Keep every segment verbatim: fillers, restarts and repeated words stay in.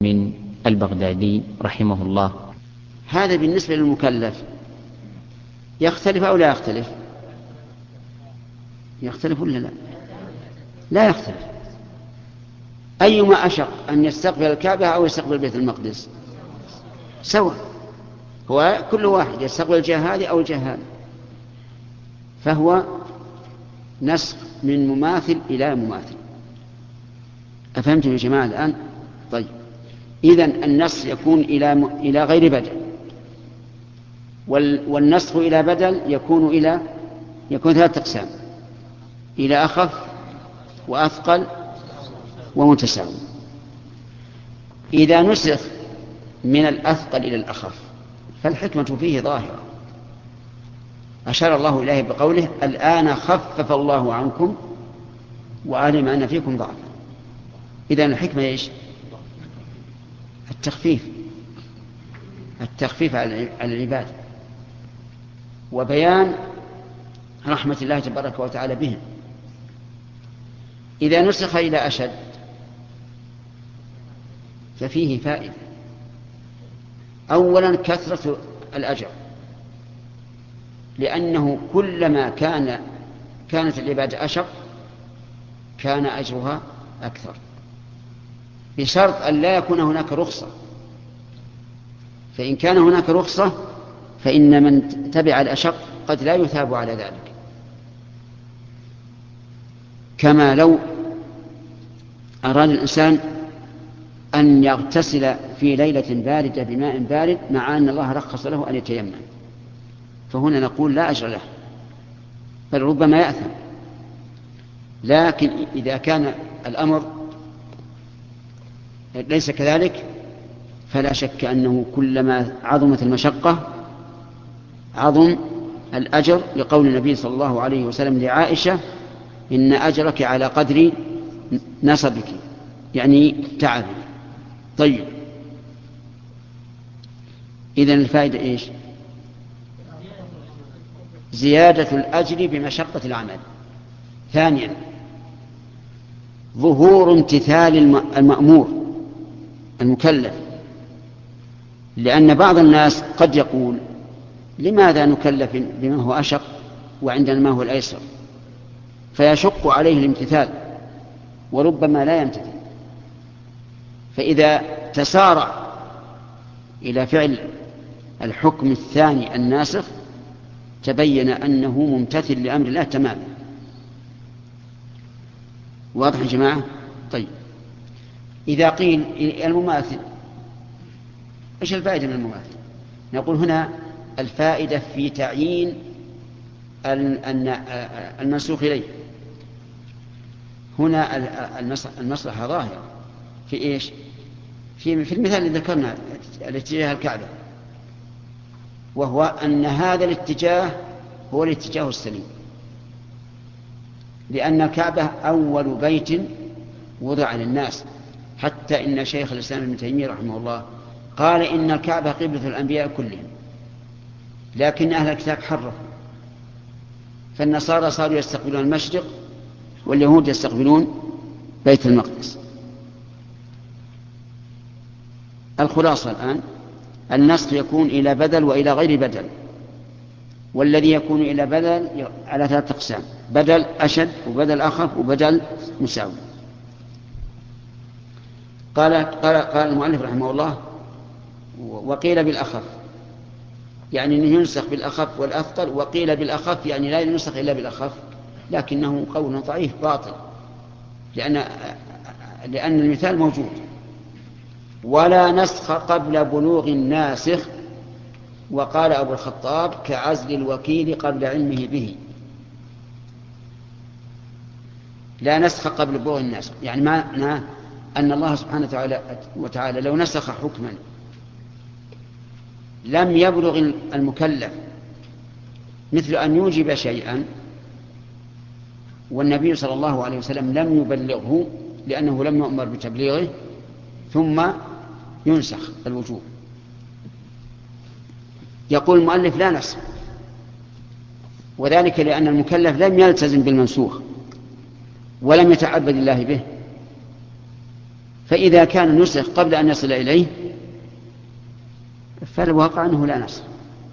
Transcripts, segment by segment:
من البغدادي رحمه الله. هذا بالنسبة للمكلف يختلف أو لا يختلف؟ يختلف ولا لا؟ لا يختلف. أيما أشق أن يستقبل الكعبة أو يستقبل بيت المقدس سواء، هو كل واحد يستقبل الجهة هذه أو الجهة هذه، فهو نسخ من مماثل إلى مماثل. أفهمتم يا جماعة الآن؟ طيب، إذن النسخ يكون إلى م... إلى غير بدل، وال... والنسخ إلى بدل يكون إلى يكون ثلاثة أقسام: إلى أخف وأثقل ومتساوي. إذا نسخ من الأثقل إلى الأخف فالحكمة فيه ظاهرة، أشار الله إليه بقوله: الآن خفف الله عنكم وعلم أن فيكم ضعفا. إذن الحكمة إيش؟ التخفيف، التخفيف على العباد وبيان رحمة الله تبارك وتعالى بهم. إذا نسخ إلى أشد ففيه فائدة: أولا كثرة الأجر، لأنه كلما كان كانت العبادة أشق كان أجرها أكثر، بشرط أن لا يكون هناك رخصة. فإن كان هناك رخصة فإن من تبع الأشق قد لا يثاب على ذلك، كما لو أراد الإنسان أن يغتسل في ليلة باردة بماء بارد مع أن الله رخص له أن يتيمم، فهنا نقول لا أجر له، بل ربما يأثم. لكن إذا كان الأمر ليس كذلك فلا شك أنه كلما عظمت المشقة عظم الأجر، لقول النبي صلى الله عليه وسلم لعائشة: إن أجرك على قدر نصبك، يعني تعبك. طيب، إذن الفائدة إيش؟ زيادة الأجر بمشقة العمل. ثانيا ظهور امتثال المأمور المكلف، لأن بعض الناس قد يقول: لماذا نكلف بما هو أشق وعندنا ما هو الأيسر؟ فيشق عليه الامتثال وربما لا يمتثل، فإذا تسارع إلى فعل الحكم الثاني الناسخ تبين أنه ممتثل لأمر الله تماما. واضح يا جماعة؟ طيب، إذا قيل المماثل، إيش الفائدة من المماثل؟ نقول هنا الفائدة في تعيين المنسوخ إليه. هنا المصلحة ظاهرة في إيش؟ في, في المثال اللي ذكرنا، الاتجاه الكعبة، وهو أن هذا الاتجاه هو الاتجاه السليم، لأن الكعبة أول بيت وضع للناس، حتى إن شيخ الإسلام ابن تيمية رحمه الله قال إن الكعبة قبلة الأنبياء كلهم، لكن أهل الكتاب حرفوا، فالنصارى صاروا يستقبلون المشرق واليهود يستقبلون بيت المقدس. الخلاصة الآن النسخ يكون إلى بدل وإلى غير بدل، والذي يكون إلى بدل على ثلاثة أقسام: بدل أشد وبدل أخف وبدل مساوي. قال, قال, قال المؤلف رحمه الله: وقيل بالأخف، يعني أنه ينسخ بالأخف والأثقل، وقيل بالأخف يعني لا ينسخ إلا بالأخف، لكنه قول ضعيف باطل، لأن, لأن المثال موجود: ولا نسخ قبل بلوغ الناسخ. وقال أبو الخطاب: كعزل الوكيل قبل علمه به. لا نسخ قبل بلوغ الناسخ، يعني معنى أن الله سبحانه وتعالى لو نسخ حكما لم يبلغ المكلف، مثل أن يوجب شيئا والنبي صلى الله عليه وسلم لم يبلغه لأنه لم يؤمر بتبليغه، ثم ينسخ الوجوب، يقول المؤلف: لا نسخ، وذلك لأن المكلف لم يلتزم بالمنسوخ ولم يتعبد الله به، فإذا كان نسخ قبل أن يصل إليه فالواقع أنه لا نسخ.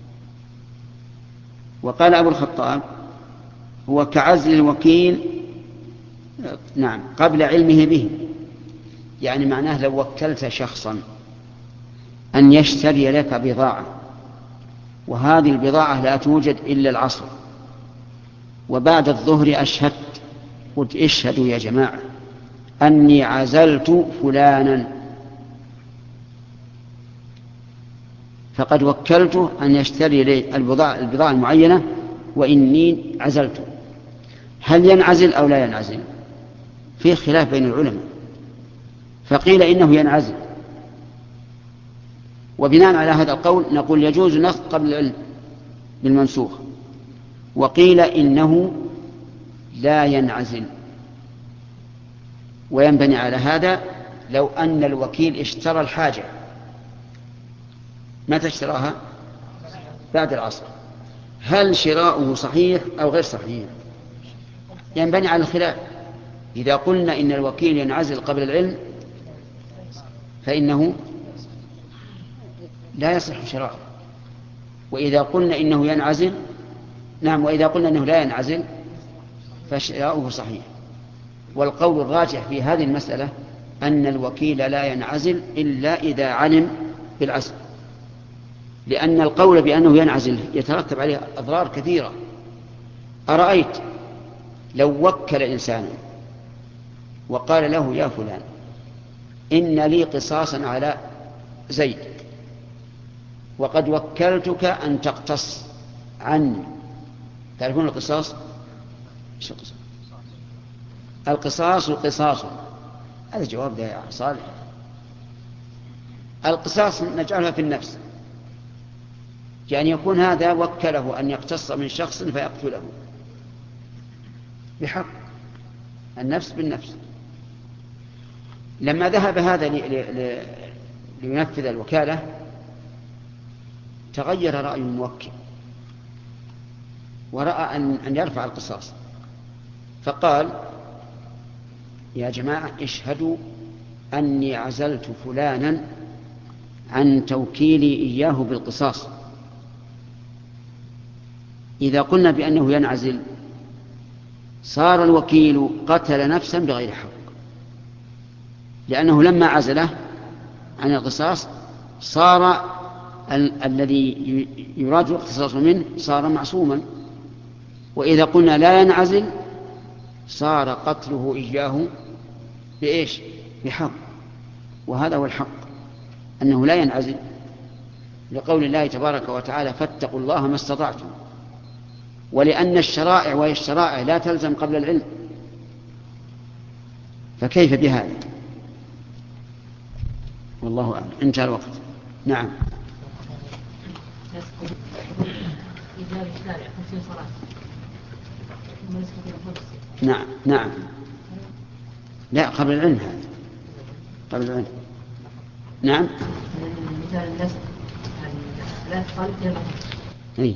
وقال أبو الخطاب هو كعزل الوكيل نعم قبل علمه به، يعني معناه لو وكلت شخصا أن يشتري لك بضاعة وهذه البضاعة لا توجد إلا العصر وبعد الظهر أشهدت، قلت اشهدوا يا جماعة أني عزلت فلانا، فقد وكلته أن يشتري لي البضاعة, البضاعة المعينة وإني عزلت. هل ينعزل أو لا ينعزل؟ في خلاف بين العلماء، فقيل إنه ينعزل، وبناء على هذا القول نقول يجوز نسخ قبل العلم بالمنسوخ، وقيل إنه لا ينعزل. وينبني على هذا لو أن الوكيل اشترى الحاجة، متى اشتراها؟ بعد العصر، هل شراؤه صحيح أو غير صحيح؟ ينبني على الخلاف. إذا قلنا إن الوكيل ينعزل قبل العلم فإنه لا يصح شراؤه، وإذا قلنا إنه ينعزل نعم وإذا قلنا إنه لا ينعزل فشراؤه صحيح. والقول الراجح في هذه المسألة أن الوكيل لا ينعزل إلا إذا علم بالعزل، لأن القول بأنه ينعزل يترتب عليه أضرار كثيرة. أرأيت لو وكل إنسانا وقال له يا فلان إن لي قصاصا على زيد وقد وكلتك أن تقتص عني. تعرفون القصاص؟ إيش القصاص؟ القصاص قصاص. هذا جواب ده يا صالح. القصاص نجعلها في النفس، يعني يكون هذا وكله أن يقتص من شخص فيقتله بحق، النفس بالنفس. لما ذهب هذا لينفذ الوكالة تغير رأي الموكل ورأى أن يرفع القصاص، فقال يا جماعة اشهدوا أني عزلت فلانا عن توكيلي إياه بالقصاص. إذا قلنا بأنه ينعزل صار الوكيل قتل نفسا بغير حق، لأنه لما عزله عن القصاص صار ال- الذي يراد الاقتصاص منه صار معصوما. وإذا قلنا لا ينعزل صار قتله إياه بإيش؟ بحق. وهذا هو الحق، أنه لا ينعزل، لقول الله تبارك وتعالى فاتقوا الله ما استطعتم، ولأن الشرائع وهي الشرائع لا تلزم قبل العلم، فكيف بهذا؟ والله أعلم. انتهى الوقت. نعم. نعم نعم لا قبل العلم، هذا قبل العلم. نعم. مثال النسخ لا تخالف إلى أي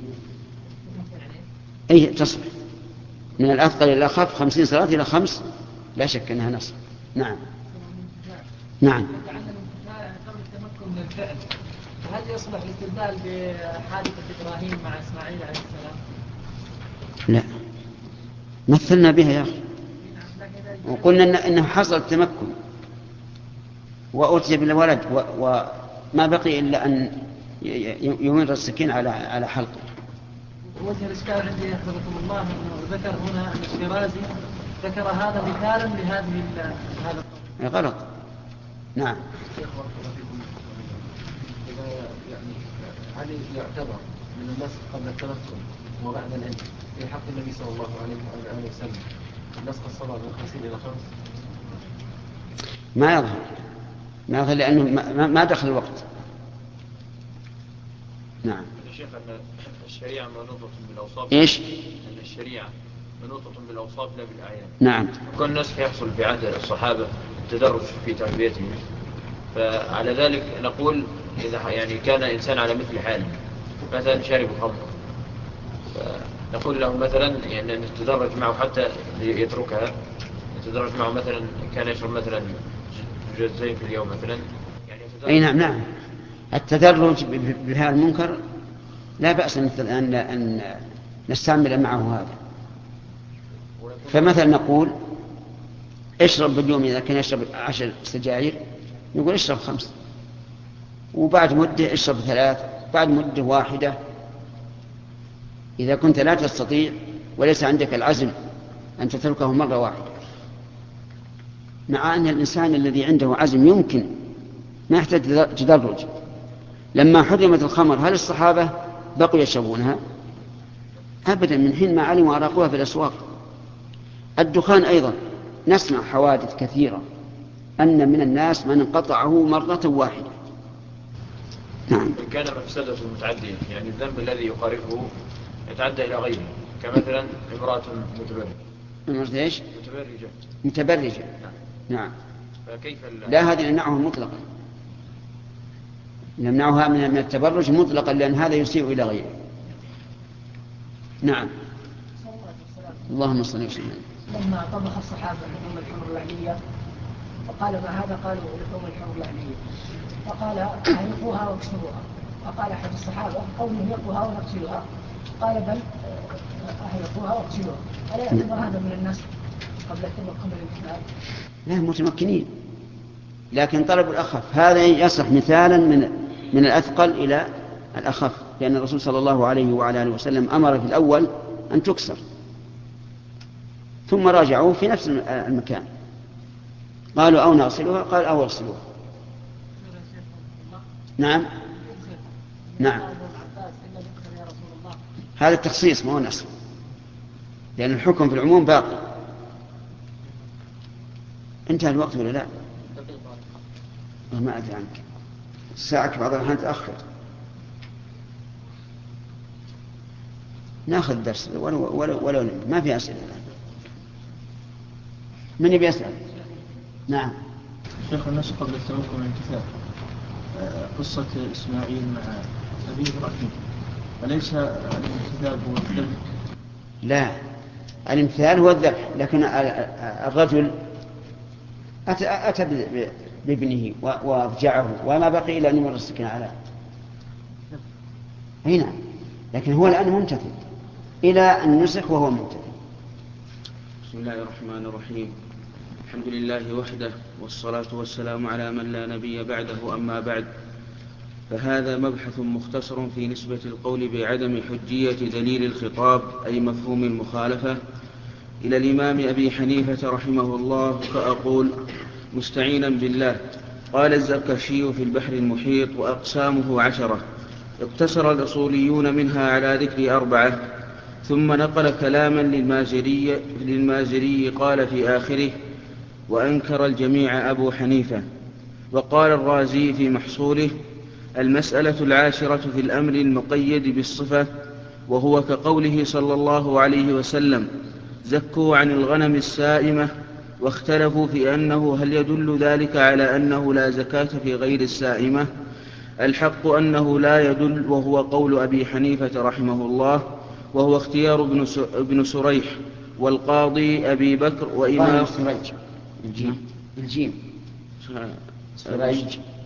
أي تصبح من الأثقل إلى الأخف خمسين صلاة إلى خمس، لا شك أنها نص. نعم نعم. قبل التمكن من الفعل، هل يصلح الاستدلال بحادثة إبراهيم مع إسماعيل عليه السلام؟ لا، مثلنا بها يا أخي وقلنا إن إنه حصل التمكن وأتي بالولد وما بقي إلا أن يمر السكين على على حلقه. وجه الإشكال عندي يحفظكم الله أنه ذكر هنا أن الشيرازي ذكر هذا مثالا لهذه هذا غلط. نعم. يعني هل يعتبر من النسخ قبل التمكن وبعد العلم في حق النبي صلى الله عليه وآله وسلم نسخ الصلاة من خمسين إلى خمس؟ ما يظهر ما يظهر لأنه ما, ما دخل الوقت. نعم. الشيخ أن الشريعة منوطة بالأوصاف. إيش؟ أن الشريعة منوطة بالأوصاف لا بالأعيان. نعم. كل النسخ يحصل في عهد الصحابة التدرج في تربيتهم، فعلى ذلك نقول إذا يعني كان إنسان على مثل حاله مثلا شارب خمر نقول له مثلا يعني نتدرج معه حتى يتركها، نتدرج معه مثلا كان يشرب مثلا مجزين في اليوم مثلا يعني أي نعم نعم التدرج بهذا المنكر لا بأس أن أن نستعمل معه هذا. فمثلا نقول اشرب باليوم إذا كان يشرب عشر سجاير نقول اشرب خمس، وبعد مدة اشرب ثلاث، بعد مدة واحدة. إذا كنت لا تستطيع وليس عندك العزم أن تتركه مرة واحدة، مع أن الإنسان الذي عنده عزم يمكن ما يحتاج تدرج. لما حرمت الخمر هل الصحابة بقوا يشربونها؟ أبدا، من حين ما علموا أراقوها في الأسواق. الدخان أيضا نسمع حوادث كثيرة أن من الناس من انقطعه مرة واحدة. نعم. إن كان مفسدة متعدية يعني الذنب الذي يقارفه يتعدى إلى غيره، كمثلا امرأة متبرجة. امرأة ايش؟ متبرجة. متبرجة. نعم. نعم. فكيف لا، هذه نمنعه مطلقا، نمنعها من التبرج مطلقا، لأن هذا يسيء إلى غيره. نعم. اللهم صل وسلم. لما طبخ الصحابة لحوم الحمر الأهلية فقال ما هذا؟ قالوا لحوم الحمر الأهلية. فقال اهلكوها واكسروها. فقال أحد الصحابة قوم يقوها ونقتلها، قال بل اهلكوها واقتلوها. ألا يعتبر هذا من الناس قبل قبل الامتثال؟ لا، متمكنين، لكن طلب الأخف هذا يصح مثالا من من الأثقل إلى الأخف، لأن الرسول صلى الله عليه وعلى آله وسلم أمر في الأول أن تكسر ثم راجعوه في نفس المكان، قالوا أو نغسلها، قال أو اغسلوها. نعم نعم، هذا التخصيص ما هو النسخ، لأن الحكم في العموم باقي. انتهى الوقت ولا لا؟ ما أدري عنك، ساعك بعض الأحيان تأخر. ناخذ درس ولو, ولو, ولو ما في أسئلة الآن. من يبي يسأل؟ نعم. شيخ، الناس قبل التوكل والانتفاع قصة إسماعيل مع أبي إبراهيم، أليس الانتفاع هو الذبح؟ لا، الامتثال هو الذبح، لكن الرجل أتى, أتى بابنه وارجعه وما بقي إلا أن يمر السكين على هنا، لكن هو الآن ممتثل إلى أن نسخ وهو ممتثل. بسم الله الرحمن الرحيم. الحمد لله وحده، والصلاة والسلام على من لا نبي بعده. أما بعد، فهذا مبحث مختصر في نسبة القول بعدم حجية دليل الخطاب أي مفهوم المخالفة إلى الإمام أبي حنيفة رحمه الله. فأقول مستعينا بالله. قال الزركشي في البحر المحيط: وأقسامه عشرة، اقتصر الأصوليون منها على ذكر أربعة، ثم نقل كلاما للمازري, للمازري قال في آخره: وأنكر الجميع أبو حنيفة. وقال الرازي في محصوله: المسألة العاشرة في الأمر المقيد بالصفة، وهو كقوله صلى الله عليه وسلم: زكوا عن الغنم السائمة، واختلفوا في أنه هل يدل ذلك على أنه لا زكاة في غير السائمة. الحق أنه لا يدل، وهو قول أبي حنيفة رحمه الله، وهو اختيار ابن سريح والقاضي أبي بكر وإمام سريج الجيم الجيم سريج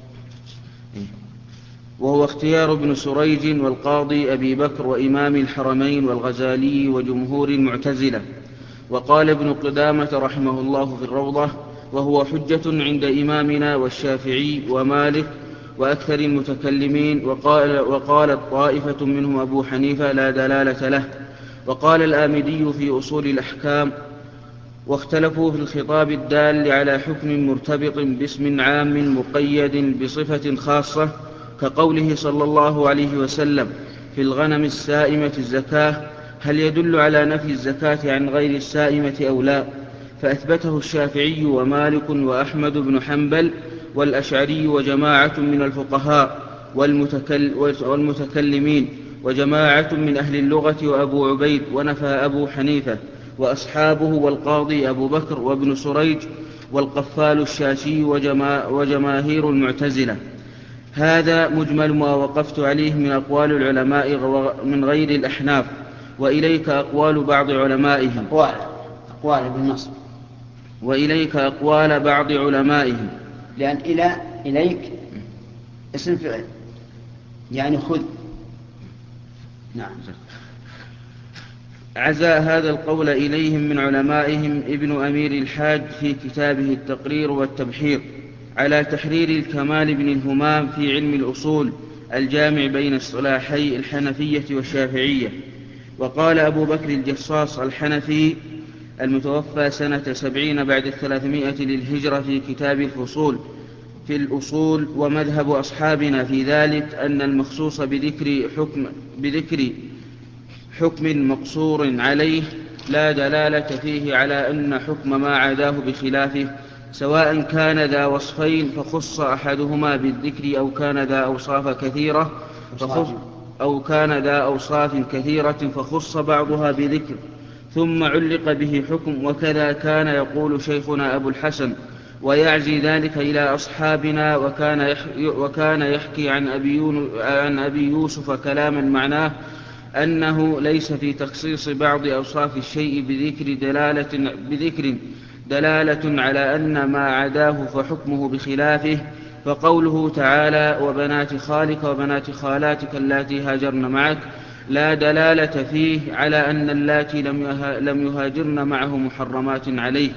وهو اختيار ابن سريج والقاضي أبي بكر وإمام الحرمين والغزالي وجمهور المعتزلة. وقال ابن قدامة رحمه الله في الروضة: وهو حجة عند إمامنا والشافعي ومالك وأكثر المتكلمين. وقال وقالت طائفة منهم أبو حنيفة لا دلالة له. وقال الآمدي في أصول الأحكام: واختلفوا في الخطاب الدال على حكم مرتبط باسم عام مقيد بصفة خاصة، كقوله صلى الله عليه وسلم: في الغنم السائمة الزكاة، هل يدل على نفي الزكاة عن غير السائمة أو لا؟ فأثبته الشافعي ومالك وأحمد بن حنبل والأشعري وجماعة من الفقهاء والمتكلمين وجماعة من أهل اللغة وأبو عبيد، ونفى أبو حنيفة وأصحابه والقاضي أبو بكر وابن سريج والقفال الشاشي وجما وجماهير المعتزلة. هذا مجمل ما وقفت عليه من أقوال العلماء من غير الأحناف، وإليك أقوال بعض علمائهم أقوال أقوال بالنصب وإليك أقوال بعض علمائهم لأن إلى إليك اسم فعل يعني خذ. نعم. عزى هذا القول إليهم من علمائهم ابن أمير الحاج في كتابه التقرير والتبحير على تحرير الكمال بن الهمام في علم الأصول الجامع بين اصطلاحي الحنفية والشافعية. وقال أبو بكر الجصاص الحنفي المتوفى سنة سبعين بعد الثلاثمائة للهجرة في كتاب الفصول في الأصول: ومذهب أصحابنا في ذلك أن المخصوص بذكر حكم, بذكر حكم مقصور عليه لا دلالة فيه على أن حكم ما عداه بخلافه، سواء كان ذا وصفين فخص أحدهما بالذكر أو كان ذا أوصاف كثيرة فخص أو كان ذا أوصاف كثيرة فخص بعضها بذكر ثم علق به حكم. وكذا كان يقول شيخنا أبو الحسن، ويعزي ذلك إلى أصحابنا. وكان يحكي, وكان يحكي عن, أبي عن أبي يوسف كلاما معناه أنه ليس في تخصيص بعض أوصاف الشيء بذكر دلالة, بذكر دلالة على أن ما عداه فحكمه بخلافه. فقوله تعالى: وبنات خالك وبنات خالاتك اللاتي هاجرن معك، لا دلالة فيه على أن اللاتي لم يهاجرن معه محرمات عليه.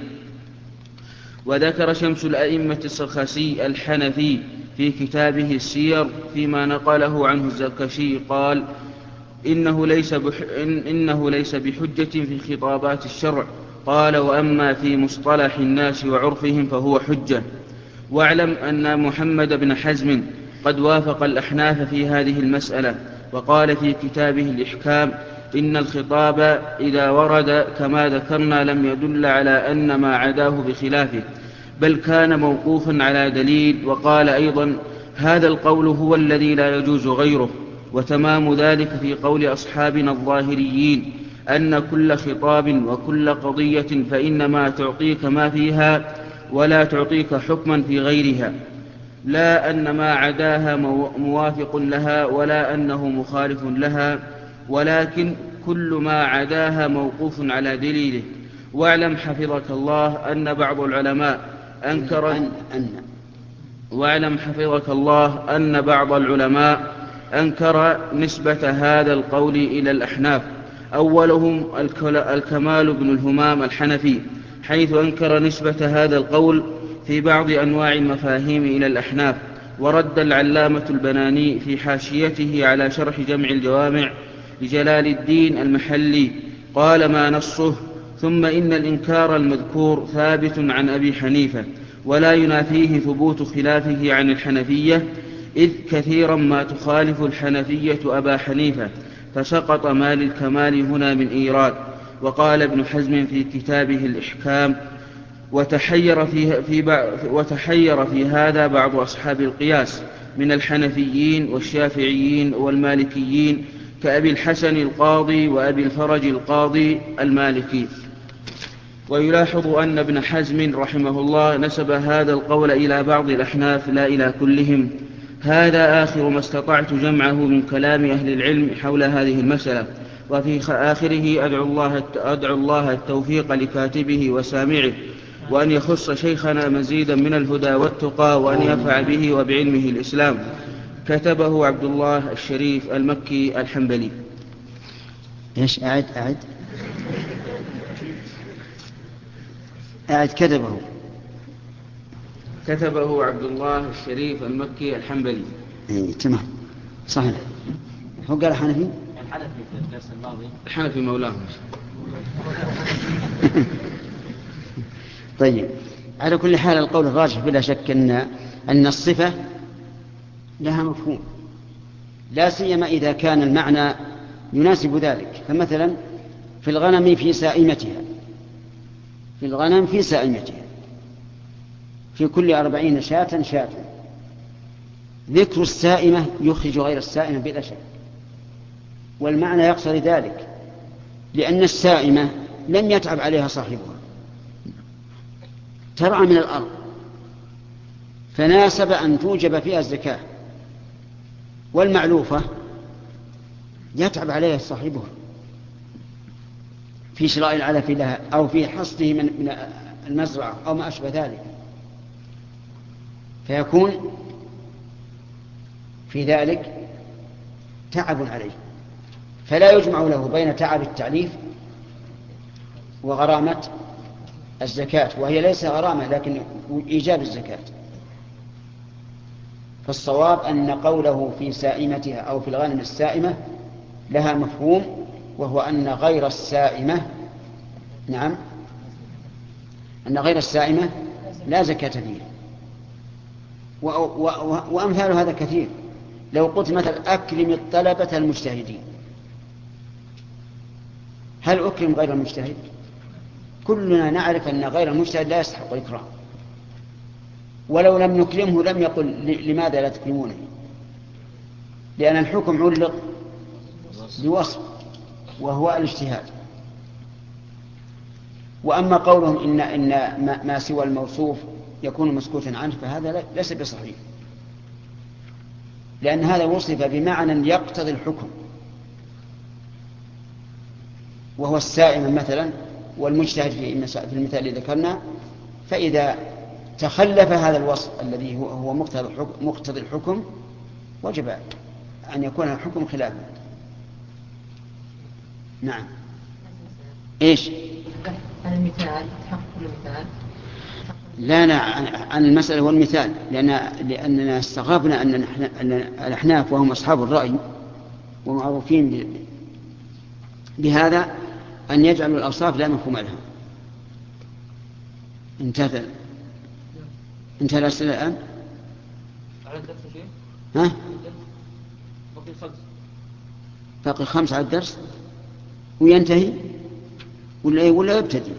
وذكر شمس الأئمة السرخسي الحنفي في كتابه السير فيما نقله عنه الزركشي قال: إنه ليس, بح... إنه ليس بحجة في خطابات الشرع. قال: وأما في مصطلح الناس وعرفهم فهو حجة. واعلم أن محمد بن حزم قد وافق الأحناف في هذه المسألة، وقال في كتابه الإحكام: إن الخطاب إذا ورد كما ذكرنا لم يدل على أن ما عداه بخلافه، بل كان موقوفا على دليل. وقال أيضا: هذا القول هو الذي لا يجوز غيره. وتمام ذلك في قول أصحابنا الظاهريين أن كل خطاب وكل قضية فإنما تعطيك ما فيها ولا تعطيك حكما في غيرها، لا أن ما عداها موافق لها ولا أنه مخالف لها، ولكن كل ما عداها موقوف على دليله. واعلم حفظك الله أن بعض العلماء أنكر أن أن واعلم حفظك الله أن بعض العلماء أنكر نسبة هذا القول إلى الأحناف. أولهم الكمال بن الهمام الحنفي، حيث أنكر نسبة هذا القول في بعض أنواع المفاهيم إلى الأحناف. ورد العلامة البناني في حاشيته على شرح جمع الجوامع لجلال الدين المحلي قال: ما نصه. ثم إن الإنكار المذكور ثابت عن أبي حنيفة، ولا ينافيه ثبوت خلافه عن الحنفية، إذ كثيرا ما تخالف الحنفية أبا حنيفة، فسقط ما للكمال هنا من إيراد. وقال ابن حزم في كتابه الإحكام: وتحير في, في, وتحير في هذا بعض أصحاب القياس من الحنفيين والشافعيين والمالكيين كأبي الحسن القاضي وأبي الفرج القاضي المالكي. ويلاحظ أن ابن حزم رحمه الله نسب هذا القول إلى بعض الأحناف لا إلى كلهم. هذا آخر ما استطعت جمعه من كلام أهل العلم حول هذه المسألة. وفي آخره أدعو الله, أدعو الله التوفيق لكاتبه وسامعه، وأن يخص شيخنا مزيدا من الهدى والتقى، وأن ينفع به وبعلمه الإسلام. كتبه عبد الله الشريف المكي الحنبلي. إيش؟ أعد أعد أعد كتبه كتبه عبد الله الشريف المكي الحنبلي. إيه تمام صحيح. هو قال حنفي؟ الحنفي في الدرس الماضي. الحنفي مولاه. طيب، على كل حال القول الراجح بلا شك أن أن الصفة لها مفهوم، لا سيما إذا كان المعنى يناسب ذلك. فمثلا في الغنم في سائمتها، في الغنم في سائمتها، في كل أربعين شاة شاة. ذكر السائمة يخرج غير السائمة بلا شك، والمعنى يقصد ذلك، لأن السائمة لم يتعب عليها صاحبها، ترعى من الأرض، فناسب أن توجب فيها الزكاة. والمعلوفة يتعب عليها صاحبها في شراء العلف لها أو في حصده من المزرعة أو ما أشبه ذلك. فيكون في ذلك تعب عليه، فلا يجمع له بين تعب التعليف وغرامة الزكاة، وهي ليس غرامة لكن إيجاب الزكاة. فالصواب أن قوله في سائمتها أو في الغنم السائمة لها مفهوم، وهو أن غير السائمة نعم أن غير السائمة لا زكاة فيها. وأمثال هذا كثير. لو قلت مثلا أكرم الطلبة المجتهدين، هل أكرم غير المجتهد؟ كلنا نعرف أن غير المجتهد لا يستحق الإكرام، ولو لم نكرمه لم يقل لماذا لا تكرمونه، لأن الحكم علق بوصف وهو الاجتهاد. وأما قولهم إن, إن ما سوى الموصوف يكون مسكوتا عنه فهذا ليس بصحيح، لأن هذا وصف بمعنى يقتضي الحكم، وهو السائم مثلا والمجتهد في المثال الذي ذكرنا. فإذا تخلف هذا الوصف الذي هو مقتضي الحكم وجب أن يكون الحكم خلافه. نعم. إيش؟ عن المثال تحقق المثال. لا لا عن المسألة والمثال، لأن لأننا استغربنا أن الأحناف وهم أصحاب الرأي ومعروفين بهذا أن يجعلوا الأوصاف لا مفهوم لها. انتهى انتهى الأسئلة الآن. على الدرس شيء؟ ها؟ باقي خمس. باقي خمس على الدرس وينتهي ولا ولا يبتدي؟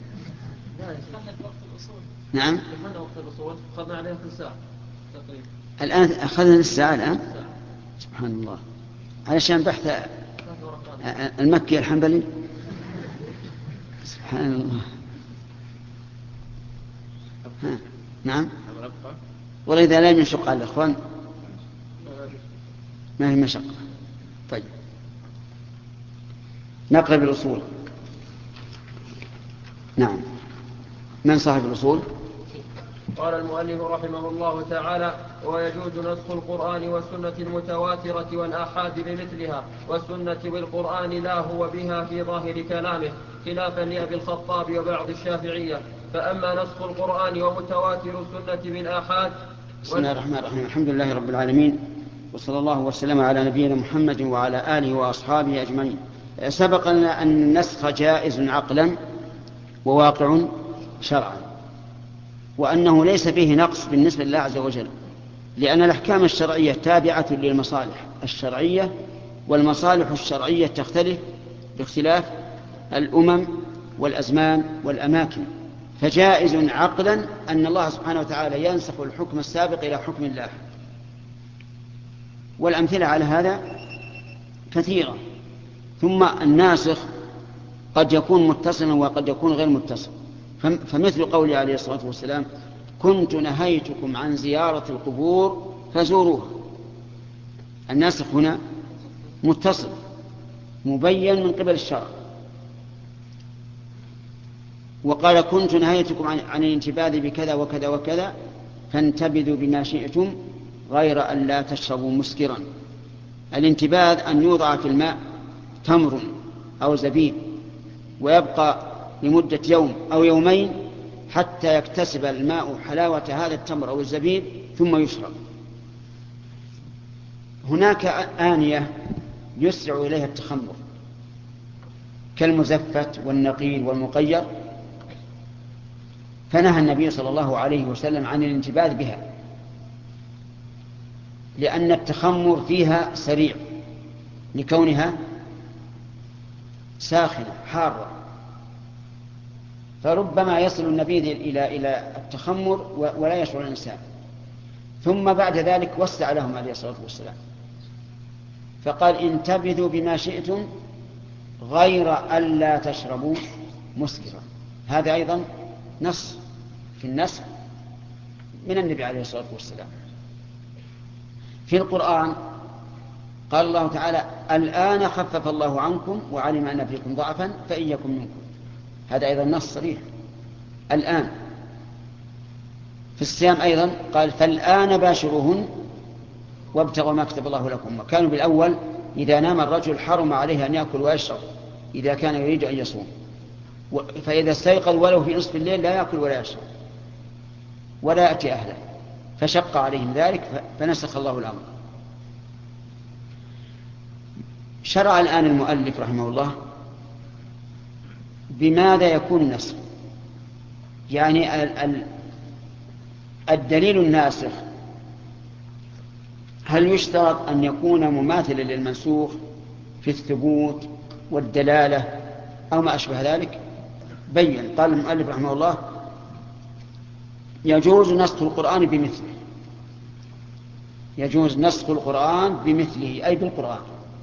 نعم. دخلنا وقت الأصول أخذنا عليه ثلث ساعة تقريبا. الآن أخذنا الساعة الآن. سبحان الله. علشان بحث المكي الحنبلي. سبحان الله. ها. نعم. والله إذا لم يشق على الإخوان ما هي مشقة. طيب نقرأ بالأصول. نعم. من صاحب الأصول؟ قال المؤلف رحمه الله تعالى: ويجوز نسخ القرآن والسنة المتواترة والآحاد بمثلها، والسنة بالقرآن لا هو بها في ظاهر كلامه، خلافا لأبي الخطاب وبعض الشافعية. فأما نسخ القرآن ومتواتر السنة بالآحاد. بسم الله الرحمن الرحيم. الحمد لله رب العالمين، وصلى الله وسلم على نبينا محمد وعلى آله وأصحابه أجمعين. سبق لنا أن النسخ جائز عقلا وواقع شرعا، وأنه ليس فيه نقص بالنسبة لله عز وجل، لأن الأحكام الشرعية تابعة للمصالح الشرعية، والمصالح الشرعية تختلف باختلاف الأمم والأزمان والأماكن. فجائز عقلا أن الله سبحانه وتعالى ينسخ الحكم السابق إلى حكم الله. والأمثلة على هذا كثيرة. ثم الناسخ قد يكون متصلا وقد يكون غير متصل، فمثل قوله عليه الصلاة والسلام: كنت نهيتكم عن زيارة القبور فزوروها. الناسخ هنا متصل مبين من قبل الشرع. وقال: كنت نهيتكم عن, عن الانتباذ بكذا وكذا وكذا فانتبذوا بما شئتم غير أن لا تشربوا مسكرا. الانتباذ أن يوضع في الماء تمر أو زبيب ويبقى لمدة يوم أو يومين حتى يكتسب الماء حلاوة هذا التمر أو الزبيب ثم يشرب. هناك آنية يسرع إليها التخمر كالمزفت والنقيل والمقير، فنهى النبي صلى الله عليه وسلم عن الانتباذ بها، لأن التخمر فيها سريع لكونها ساخنة حارة، فربما يصل النبيذ إلى إلى التخمر ولا يشعر الإنسان. ثم بعد ذلك وسع لهم عليه الصلاة والسلام فقال: انتبذوا بما شئتم غير ألا تشربوا مسكرا. هذا أيضا نص في النسخ من النبي عليه الصلاة والسلام. في القرآن قال الله تعالى: الآن خفف الله عنكم وعلم أن فيكم ضعفا فإن يكن منكم. هذا أيضا نص صريح الآن. في الصيام أيضا قال فالآن باشروهن وابتغوا ما كتب الله لكم. كانوا بالأول إذا نام الرجل حرم عليه أن يأكل ويشرب إذا كان يريد أن يصوم، فإذا استيقظ ولو في نصف الليل لا يأكل ولا يشرب ولا يأتي أهله، فشق عليهم ذلك فنسخ الله الأمر. شرع الآن المؤلف رحمه الله بماذا يكون النسخ، يعني الدليل الناسخ هل يشترط أن يكون مماثلا للمنسوخ في الثبوت والدلالة أو ما أشبه ذلك؟ بين. قال المؤلف رحمه الله يجوز نسخ القرآن بمثله، يجوز نسخ القرآن بمثله أي بالقرآن.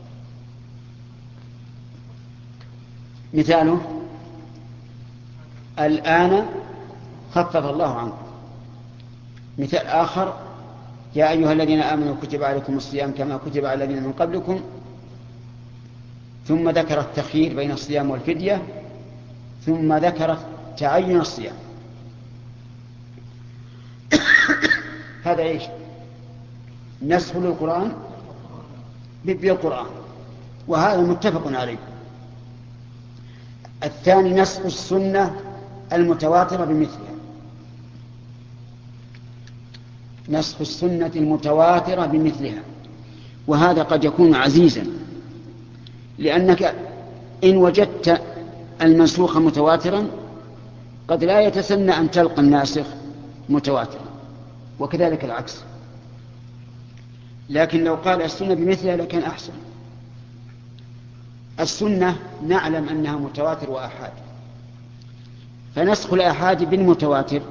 مثاله الآن خفف الله عنكم. مثال آخر يا أيها الذين آمنوا كتب عليكم الصيام كما كتب على الذين من قبلكم، ثم ذكر التخيير بين الصيام والفدية، ثم ذكر تعين الصيام. هذا إيش؟ نسخ للقرآن بالقرآن، وهذا متفق عليه. الثاني نسخ السنة المتواترة بمثلها، نسخ السنة المتواترة بمثلها، وهذا قد يكون عزيزا، لأنك إن وجدت المنسوخ متواترا قد لا يتسنى أن تلقى الناسخ متواترا، وكذلك العكس. لكن لو قال السنة بمثلها لكان أحسن. السنة نعلم أنها متواتر وآحاد، فنسخ الآحاد بالمتواتر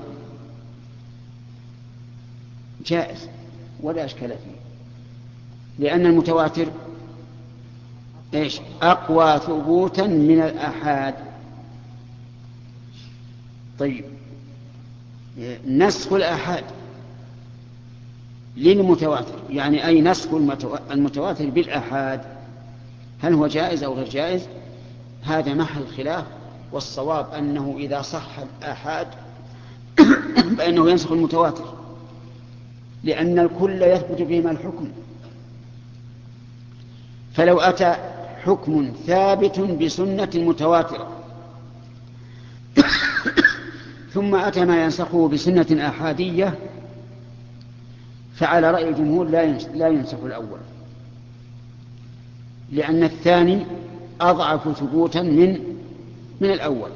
جائز ولا أشكال فيه، لأن المتواتر إيش؟ أقوى ثبوتا من الآحاد. طيب نسخ الآحاد للمتواتر، يعني أي نسخ المتواتر بالآحاد، هل هو جائز أو غير جائز؟ هذا محل خلاف، والصواب أنه إذا صح الآحاد فإنه ينسخ المتواتر، لأن الكل يثبت فيما الحكم. فلو أتى حكم ثابت بسنة متواترة ثم أتى ما ينسخه بسنة آحادية، فعلى رأي الجمهور لا ينسخ الأول، لأن الثاني أضعف ثبوتا من من الأول.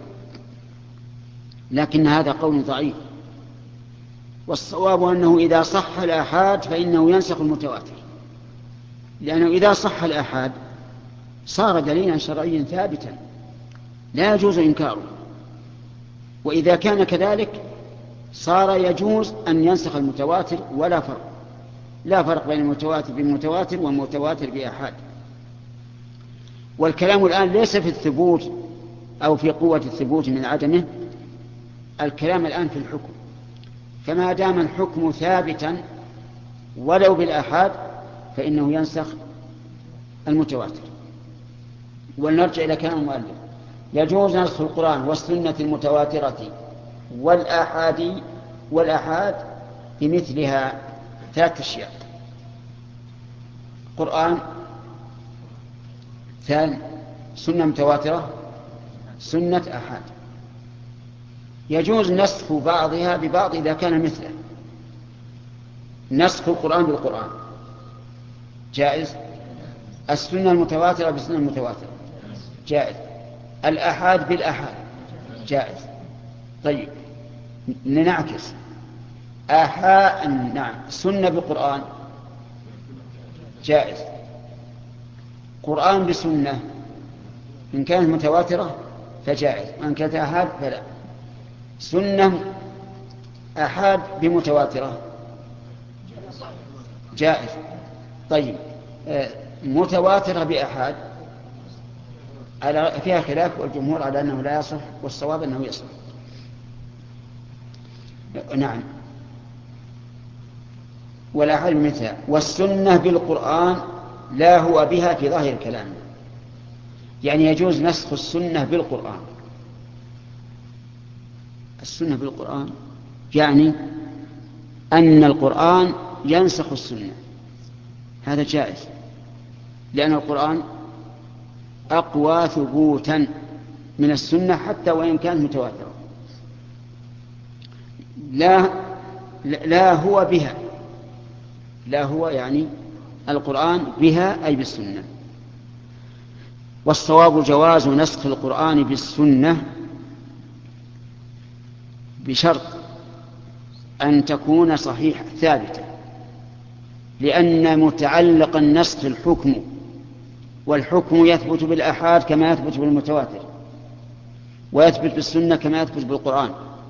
لكن هذا قول ضعيف، والصواب أنه إذا صح الآحاد فإنه ينسخ المتواتر، لأنه إذا صح الآحاد صار دليلا شرعيا ثابتا لا يجوز إنكاره، وإذا كان كذلك صار يجوز أن ينسخ المتواتر، ولا فرق لا فرق بين المتواتر بالمتواتر والمتواتر بآحاد. والكلام الآن ليس في الثبوت أو في قوة الثبوت من عدمه، الكلام الآن في الحكم. فما دام الحكم ثابتا ولو بالآحاد فإنه ينسخ المتواتر. ولنرجع إلى كلام المؤلف: يجوز نسخ القرآن والسنة المتواترة والآحاد والآحاد بمثلها. ثلاث أشياء: قرآن، ثاني سنة متواترة، سنة آحاد. يجوز نسخ بعضها ببعض إذا كان مثله. نسخ القرآن بالقرآن جائز، السنة المتواترة بالسنة المتواترة جائز، الآحاد بالآحاد جائز. طيب لنعكس: آحاد نعم سنة بالقرآن جائز، قرآن بسنة إن كانت متواترة فجائز، وإن كانت آحاد فلا. سنة آحاد بمتواترة جائز. طيب متواترة بآحاد فيها خلاف، والجمهور على أنه لا يصح، والصواب أنه يصح. نعم. والآحاد مثلها. والسنة بالقرآن لا هو بها في ظاهر الكلام، يعني يجوز نسخ السنة بالقرآن. السنة بالقرآن يعني أن القرآن ينسخ السنة، هذا جائز، لأن القرآن أقوى ثبوتا من السنة حتى وإن كانت متواترة. لا لا هو بها، لا هو يعني القرآن بها أي بالسنة. والصواب جواز نسخ القرآن بالسنة بشرط أن تكون صحيحة ثابتة، لأن متعلق النسخ الحكم، والحكم يثبت بالآحاد كما يثبت بالمتواتر، ويثبت بالسنة كما يثبت بالقرآن.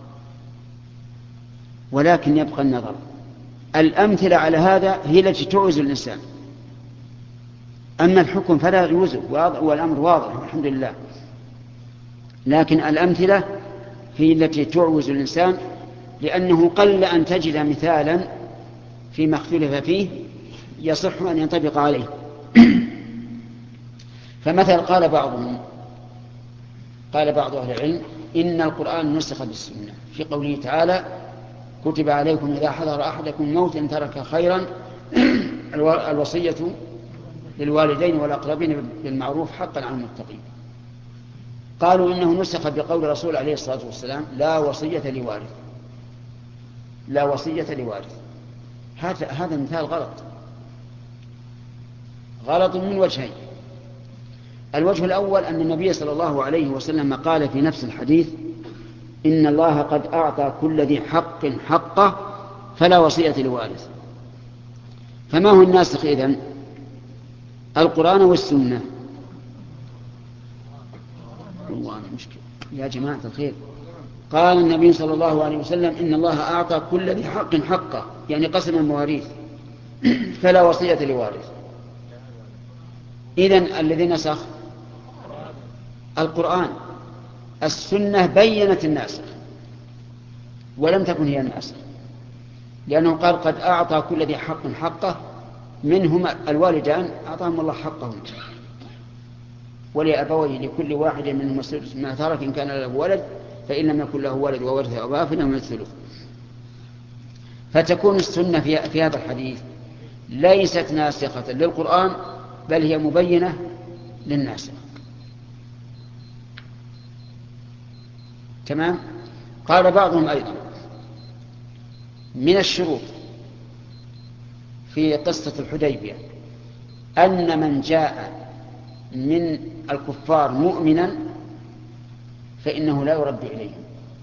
ولكن يبقى النظر، الأمثلة على هذا هي التي تعوز الإنسان، أما الحكم فلا يوزه والأمر واضح الحمد لله، لكن الأمثلة هي التي تعوز الإنسان، لأنه قل أن تجد مثالا فيما اختلف فيه يصح أن ينطبق عليه. فمثل قال بعضهم قال بعض أهل العلم إن القرآن نسخ بالسنة في قوله تعالى كتب عليكم إذا حضر أحدكم الموت إن ترك خيرا الوصية للوالدين والأقربين بالمعروف حقا على المتقين. قالوا إنه نسخ بقول الرسول عليه الصلاة والسلام لا وصية لوارث، لا وصية لوارث. هذا هذا مثال غلط، غلط من وجهين. الوجه الأول أن النبي صلى الله عليه وسلم قال في نفس الحديث إن الله قد أعطى كل ذي حق حقه فلا وصية لوارث. فما هو الناسخ إذن؟ القرآن والسنة. والله مشكلة يا جماعة الخير. قال النبي صلى الله عليه وسلم إن الله أعطى كل ذي حق حقه، يعني قسم المواريث، فلا وصية لوارث. إذن الذي نسخ القرآن، السنة بينت الناسخ ولم تكن هي الناسخ، لأنه قال قد أعطى كل ذي حق حقه، منهم الوالدان أعطاهم الله حقهم، ولأبويه لكل واحد منهم ما ترك إن كان له ولد، فإن لم يكن له ولد وورثه أباه فإنهم الثلث. فتكون السنة في, في هذا الحديث ليست ناسخة للقرآن، بل هي مبينة للناسخ. تمام. قال بعضهم أيضا من الشروط في قصة الحديبية أن من جاء من الكفار مؤمنا فإنه لا يرد إليهم،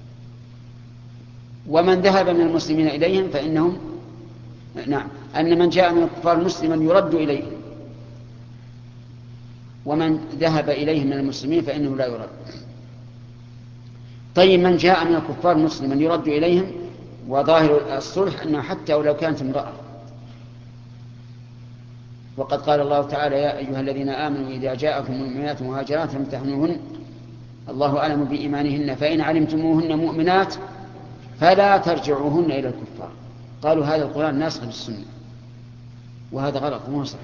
ومن ذهب من المسلمين إليهم فإنهم نعم أن من جاء من الكفار مسلما يرد إليهم، ومن ذهب إليهم من المسلمين فإنه لا يرد. طيب من جاء من الكفار مسلما يرد إليهم، وظاهر الصلح أنه حتى ولو كانت امرأة، وقد قال الله تعالى يا أيها الذين آمنوا إذا جاءكم مؤمنات مهاجرات فامتحنوهن الله أعلم بإيمانهن فإن علمتموهن مؤمنات فلا ترجعوهن إلى الكفار. قالوا هذا القرآن ناسخ بالسنة، وهذا غلط مو صحيح،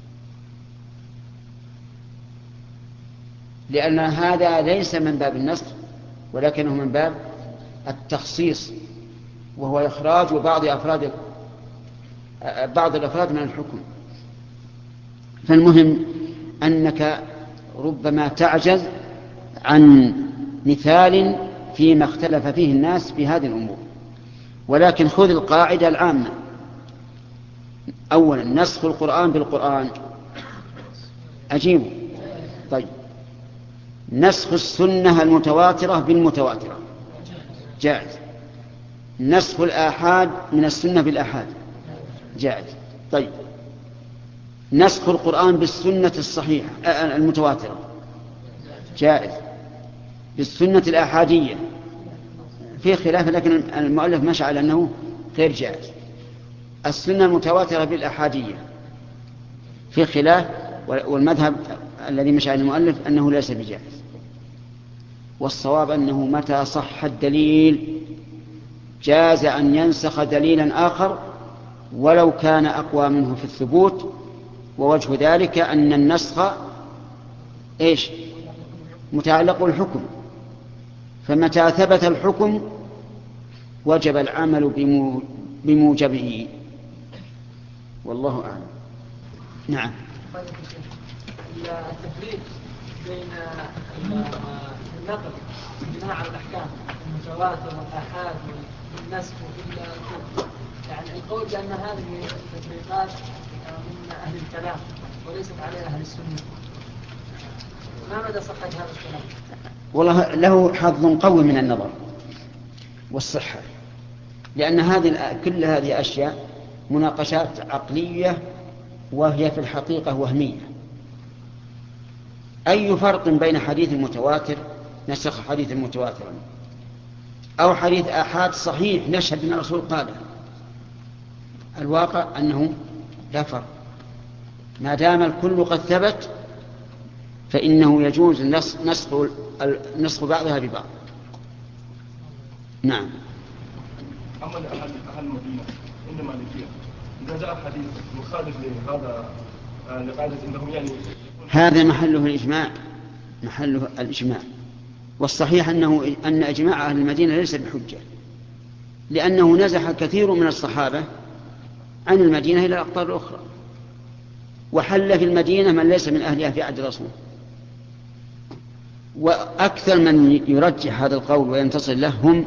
لأن هذا ليس من باب النسخ ولكنه من باب التخصيص، وهو إخراج بعض أفراد بعض الأفراد من الحكم. فالمهم أنك ربما تعجز عن مثال فيما اختلف فيه الناس في هذه الأمور، ولكن خذ القاعدة العامة. أولا نسخ القرآن بالقرآن أجيبه. طيب نسخ السنة المتواترة بالمتواترة جائز. نسخ الآحاد من السنة بالآحاد جائز. طيب نسخ القرآن بالسنة الصحيحة المتواترة جائز. بالسنة الآحادية في خلاف، لكن المؤلف مشى على أنه غير جائز. السنة المتواترة بالآحادية في خلاف، والمذهب الذي مشى على المؤلف أنه ليس بجائز. والصواب أنه متى صح الدليل جاز أن ينسخ دليلا آخر ولو كان أقوى منه في الثبوت، ووجه ذلك أن النسخ إيش متعلق بالحكم، فمتى ثبت الحكم وجب العمل بموجبه، والله أعلم. نعم. التفريق بين النقل بناء على الأحكام المتواتر والآحاد والنسخ والكتب، يعني القول بأن هذه التفريقات من أهل الكلام وليست على أهل السنة، ما مدى صحة هذا الكلام؟ والله له حظ قوي من النظر والصحة، لأن هذه كل هذه أشياء مناقشات عقلية وهي في الحقيقة وهمية. أي فرق بين حديث متواتر نسخ حديث متواتر أو حديث آحاد صحيح نشهد أن الرسول قاله؟ الواقع أنه لا فرق، ما دام الكل قد ثبت فإنه يجوز نسخ نسخ بعضها ببعض. نعم. أما لأهل أهل المدينة عند مالكية إذا جاء حديث مخالف لهذا لقاعدة عندهم يعني هذا محله الإجماع، محله الإجماع، والصحيح أنه أن إجماع أهل المدينة ليس بحجة، لأنه نزح كثير من الصحابة عن المدينة إلى الأقطار الأخرى، وحل في المدينة من ليس من أهلها في عهد الرسول. وأكثر من يرجح هذا القول وينتصر له هم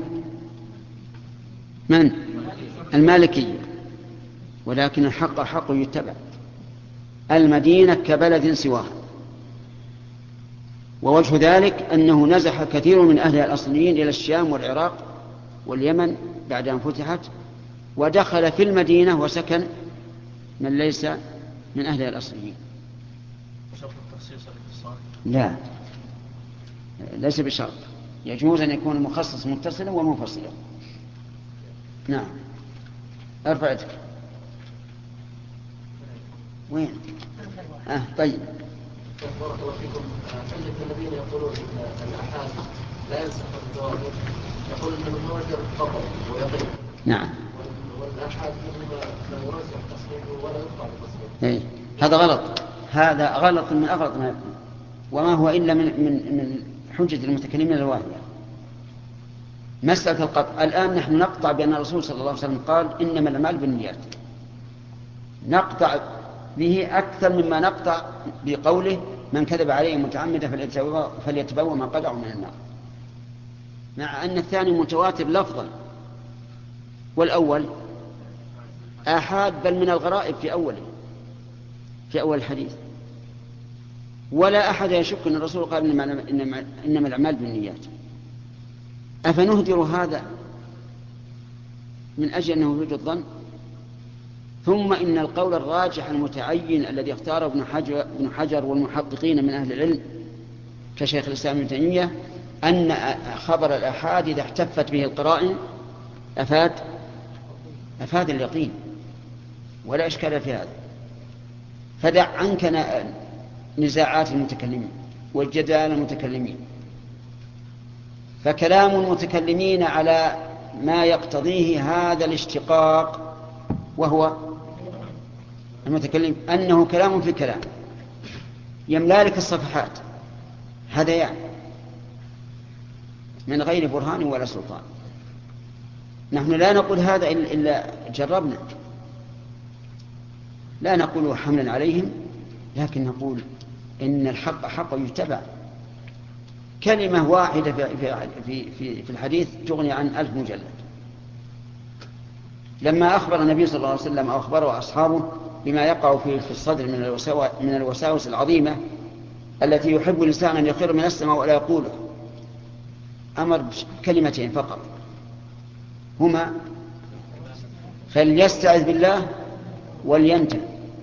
من؟ المالكية. ولكن الحق حق يتبع، المدينة كبلد سواها، ووجه ذلك أنه نزح كثير من أهلها الأصليين إلى الشام والعراق واليمن بعد أن فتحت، ودخل في المدينة وسكن من ليس من أهلها الأصليين. لا، ليس بشرط، يجوز أن يكون المخصص متصلا ومنفصلا. نعم. ارفع يدك. وين؟ آه طيب. بارك الله فيكم. حجة الذين يقولون ان الآحاد لا ينسخ المتواتر، يقول ان المتواتر خطأ ويقين. نعم. والآحاد منهما لا يرجح تصحيحه ولا يقطع بتصحيحه. إيه. هذا غلط، هذا غلط من أغلط ما يكون، وما هو إلا من من من حجة المتكلمين الواهية. مسألة القطع، الآن نحن نقطع بأن الرسول صلى الله عليه وسلم قال إنما الأعمال بالنيات، نقطع به أكثر مما نقطع بقوله من كذب عليه متعمدا فليتبوأ مقعده من النار، مع أن الثاني متواتر لفظا والأول آحاد بل من الغرائب في أوله في أول الحديث. ولا أحد يشك أن الرسول قال إنما, إنما, إنما الأعمال بالنيات. أفنهدر هذا من أجل أنه يوجد الظن؟ ثم إن القول الراجح المتعين الذي اختاره ابن حجر, ابن حجر والمحققين من أهل العلم كشيخ الإسلام ابن تيمية أن خبر الآحاد إذا احتفت به القرائن أفاد أفاد اليقين، ولا إشكال في هذا. فدع عنك نزاعات المتكلمين والجدال المتكلمين، فكلام المتكلمين على ما يقتضيه هذا الاشتقاق وهو المتكلم أنه كلام في كلام يملالك الصفحات، هذا يعني من غير برهان ولا سلطان. نحن لا نقول هذا إلا جربنا، لا نقول حملا عليهم، لكن نقول إن الحق حق يتبع. كلمة واحدة في, في, في, في الحديث تغني عن ألف مجلد. لما أخبر النبي صلى الله عليه وسلم أو أخبره أصحابه بما يقع في الصدر من الوساوس العظيمة التي يحب الإنسان أن يخر من السماء ولا يقوله، أمر بكلمتين فقط هما فليستعذ بالله ولينتهي.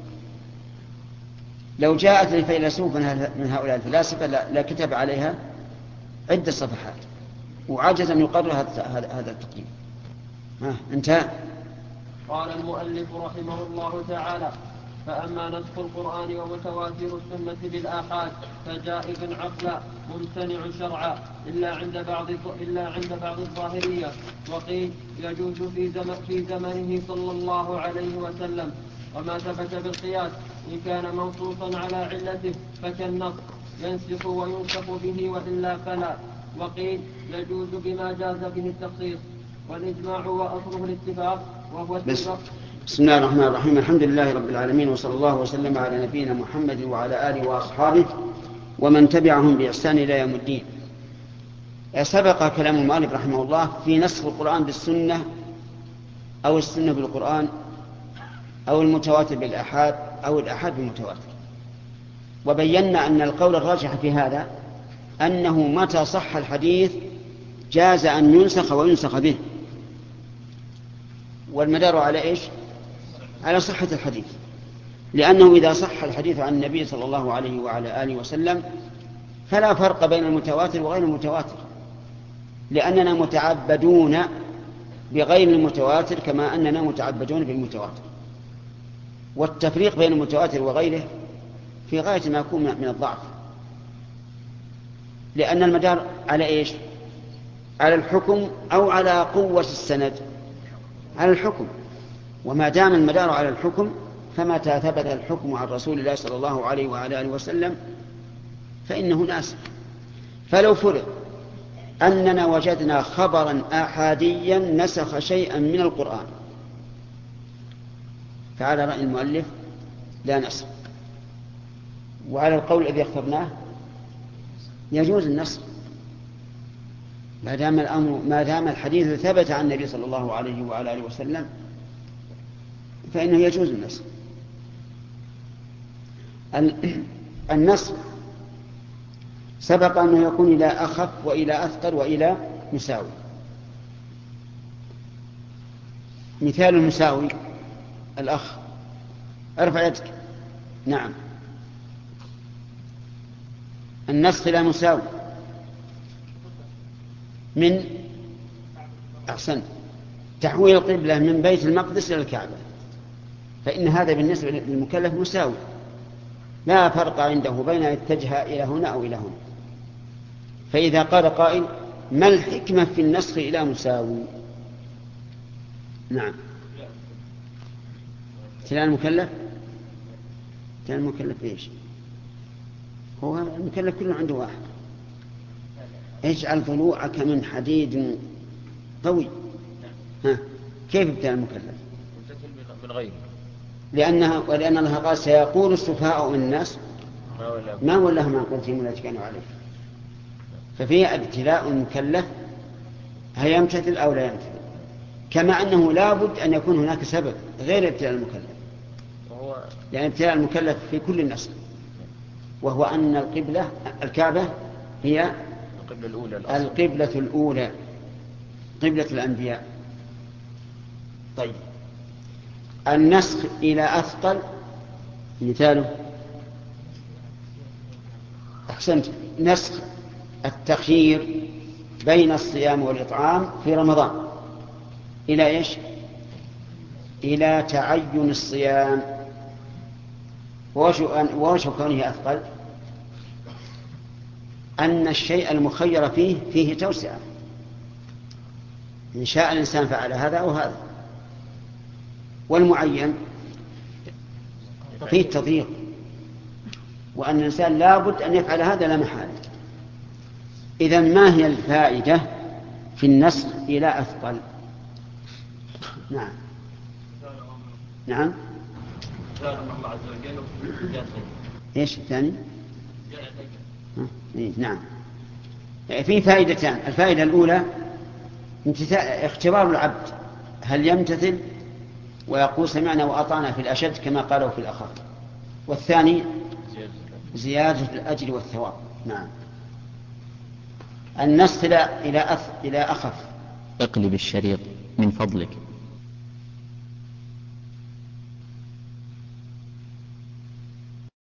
لو جاءت الفيلسوف من هؤلاء الفلاسفة لا كتب عليها عدة صفحات وعجز أن يقرر هذا التقييم. ها انتهى. قال المؤلف رحمه الله تعالى: فأما نسخ القرآن ومتواتر السنة بالآحاد فجائز عقلا ممتنع شرعا إلا عند بعض إلا عند بعض الظاهرية، وقيل يجوز في زمن في زمنه صلى الله عليه وسلم. وما ثبت بالقياس إن كان منصوصا على علته فكالنص ينسخ وينسخ به وإلا فلا. وقيل يجوز بما جاز به التخصيص، والإجماع وأصله الاتفاق وهو بس بسم الله الرحمن الرحيم. الحمد لله رب العالمين، وصلى الله وسلم على نبينا محمد وعلى آله وأصحابه ومن تبعهم بإحسان إلى يوم الدين. سبق كلام المؤلف رحمه الله في نسخ القرآن بالسنة أو السنة بالقرآن أو المتواتر بالآحاد أو الآحاد بالمتواتر، وبينا أن القول الراجح في هذا أنه متى صح الحديث جاز أن ينسخ وينسخ به، والمدار على إيش؟ على صحة الحديث، لأنه إذا صح الحديث عن النبي صلى الله عليه وعلى آله وسلم فلا فرق بين المتواتر وغير المتواتر، لأننا متعبدون بغير المتواتر كما أننا متعبدون بالمتواتر، والتفريق بين المتواتر وغيره في غاية ما يكون من الضعف، لأن المدار على إيش؟ على الحكم أو على قوة السند؟ على الحكم، وما دام المدار على الحكم فمتى ثبت الحكم عن رسول الله صلى الله عليه وعلى آله وسلم فإنه ناسخ. فلو فرض أننا وجدنا خبرا آحاديا نسخ شيئا من القرآن فعلى رأي المؤلف لا نسخ، وعلى القول الذي اخترناه يجوز النسخ ما دام الأمر ما دام الحديث ثبت عن النبي صلى الله عليه وعلى آله وسلم فإنه يجوز النسخ. النسخ سبق أنه يكون إلى أخف وإلى أثقل وإلى مساوي. مثال المساوي الأخ، ارفع يدك. نعم، النسخ لا مساوي من أحسن تحويل القبلة من بيت المقدس إلى الكعبة، فإن هذا بالنسبة للمكلف مساوي، لا فرق عنده بين أن يتجه إلى هنا أو إلى هنا. فإذا قال قائل ما الحكمة في النسخ إلى مساوي؟ نعم، ابتلاء المكلف. ابتلاء المكلف إيش؟ هو المكلف كله عنده واحد. اجعل ضلوعك من حديد قوي. ها، كيف ابتلاء المكلف؟ من غيره، لأنها ولأن الله قال سيقول السفهاء من الناس ما ولاهم عن قولهم التي كانوا عليه. ففيه ابتلاء المكلف هل يمتثل أو لا يمتثل، كما أنه لا بد أن يكون هناك سبب غير ابتلاء المكلف، يعني ابتلاء المكلف في كل النسل، وهو أن القبلة الكعبة هي القبلة الأولى, القبلة الأولى قبلة الأنبياء. طيب، النسخ إلى أثقل مثاله أحسنت، نسخ التخيير بين الصيام والإطعام في رمضان إلى إيش؟ إلى تعين الصيام. ووجه كونه أثقل أن الشيء المخير فيه فيه توسعة، إن شاء الإنسان فعل هذا أو هذا، والمعين فيه تضييق، وأن الإنسان لا بد أن يفعل هذا لا محالة. إذن ما هي الفائدة في النسخ إلى أثقل؟ نعم نعم الله عز وجل. إيش الثاني؟ إيه نعم، في فائدتان. الفائدة الأولى اختبار العبد هل يمتثل ويقول سمعنا وأطعنا في الأشد كما قالوا في الأخف، والثاني زيادة الأجر والثواب. نعم. النسخ إلى إلى أخف. اقلب الشريط من فضلك.